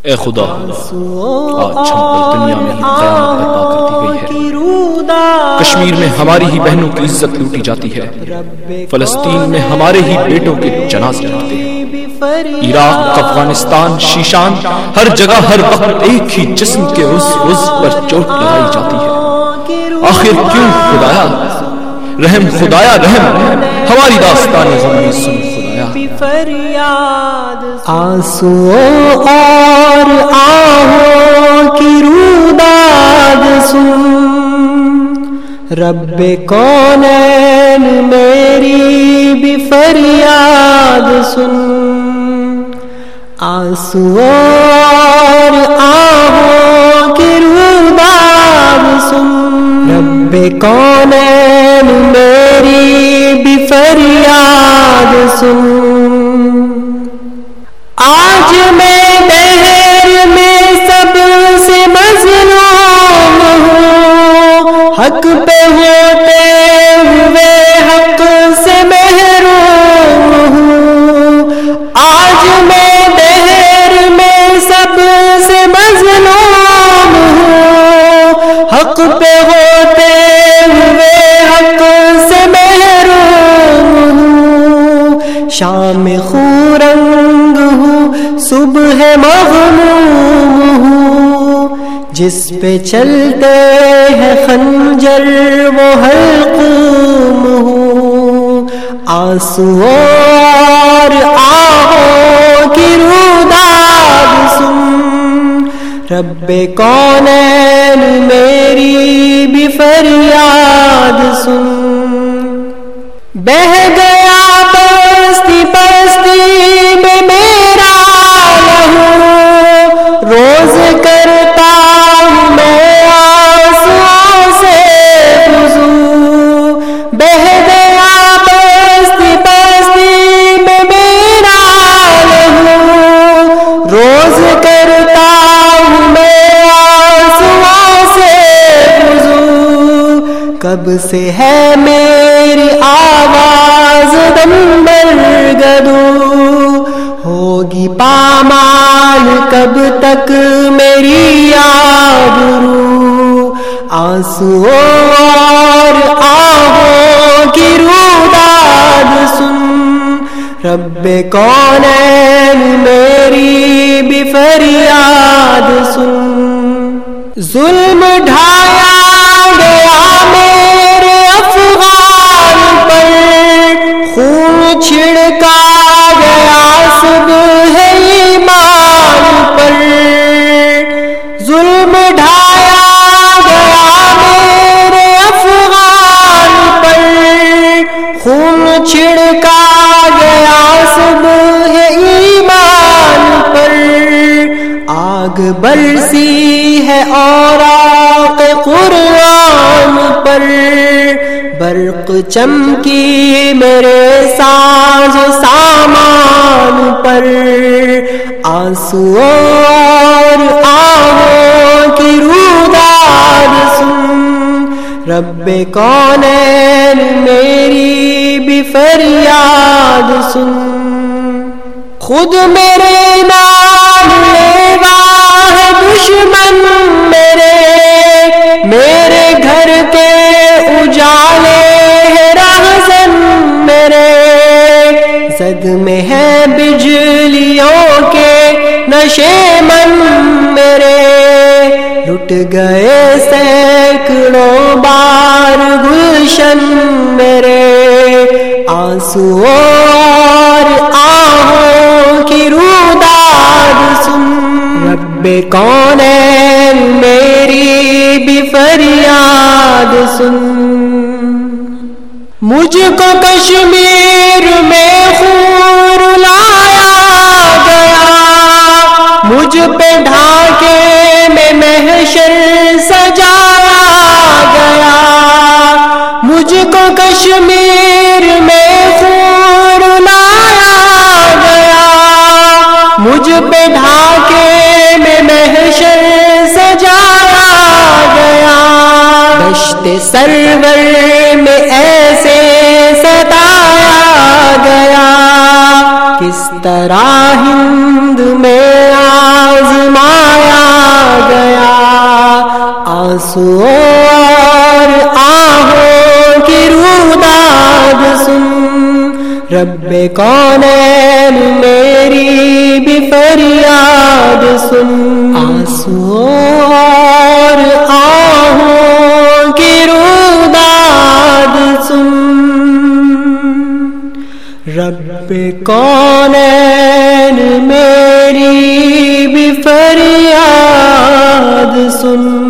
اے خدا، آج ہم پر دنیا میں ہی قیامت برپا کر دی گئی ہے۔ کشمیر میں ہماری ہی بہنوں کی عزت لوٹی جاتی ہے، فلسطین میں ہمارے ہی بیٹوں کے جنازے اٹھتے ہیں، عراق، افغانستان، شیشان، ہر جگہ ہر وقت ایک ہی جسم کے عضو پر چوٹ لگائی جاتی ہے۔ آخر کیوں خدایا؟ رحم خدایا رحم، ہماری داستان غم سن خدایا۔ آنسوؤں اور آہوں کی روداد سن، رب کونین میری بھی فریاد سن۔ آنسوؤں اور آہوں کی روداد سن، رب کونین میری بھی فریاد سن۔ آج میں دہر میں سب سے مظلوم ہوں، حق پہ ہوتے ہوئے حق سے محروم ہوں۔ آج میں دہر میں سب سے مظلوم ہوں، حق پہ ہوتے ہوئے حق سے محروم ہوں۔ شام خورنگ ہوں، صبح مغموم ہوں، جس پہ چلتے ہیں خنجر وہ حلقوم ہوں۔ آنسوؤں اور آہوں کی روداد سن، رب کونین میری بھی فریاد سن۔ بہہ گیا بستی بستی میں میرا لہو، روز کرتا ہوں میں آنسوؤں سے وضو۔ بہہ گیا بستی بستی میں میرا لہو، روز کرتا ہوں میں آنسوؤں سے وضو۔ کب سے ہے میری آواز دمبر گدو، ہوگی پامال کب تک میری آبرو۔ آنسوؤں اور آہوں کی روداد سن، رب کونین میری بھی فریاد سن۔ ظلم ڈھایا گیا میرے افغان پر، خون چھڑکا گیا صبح ایمان پر۔ ظلم ڈھایا گیا میرے افغان پر، خون چھڑکا گیا صبح ایمان پر۔ آگ برسی ہے اوراق قرآن پر، برق چمکی میرے ساز و سامان پر۔ آنسوؤں اور آہوں کی روداد سن، رب کونین میری بھی فریاد سن۔ خود میرے نام لیوا ہے دشمن میرے گھر کے اجالے ہے رہزن میرے، زد میں ہے بجلیوں کے نشے من میرے۔ لٹ گئے سینکڑوں بار گلشن میرے، آنسوؤں اور آہوں کی روداد سن، رب کونین میری بھی فریاد سن۔ مجھ کو کشمیر میں خون رلایا گیا، مجھ پہ ڈھانکے میں محشر سجایا گیا۔ مجھ کو کشمیر میں خون رلایا گیا، مجھ پہ ڈھانکے میں محشر سجایا گیا۔ دشت سرور میں ایسے ستایا گیا، کس طرح ہند میں آزما رب کونین میری بھی فریاد سن، آنسو اور آہوں کی روداد سن، رب کونین میری بھی فریاد سن۔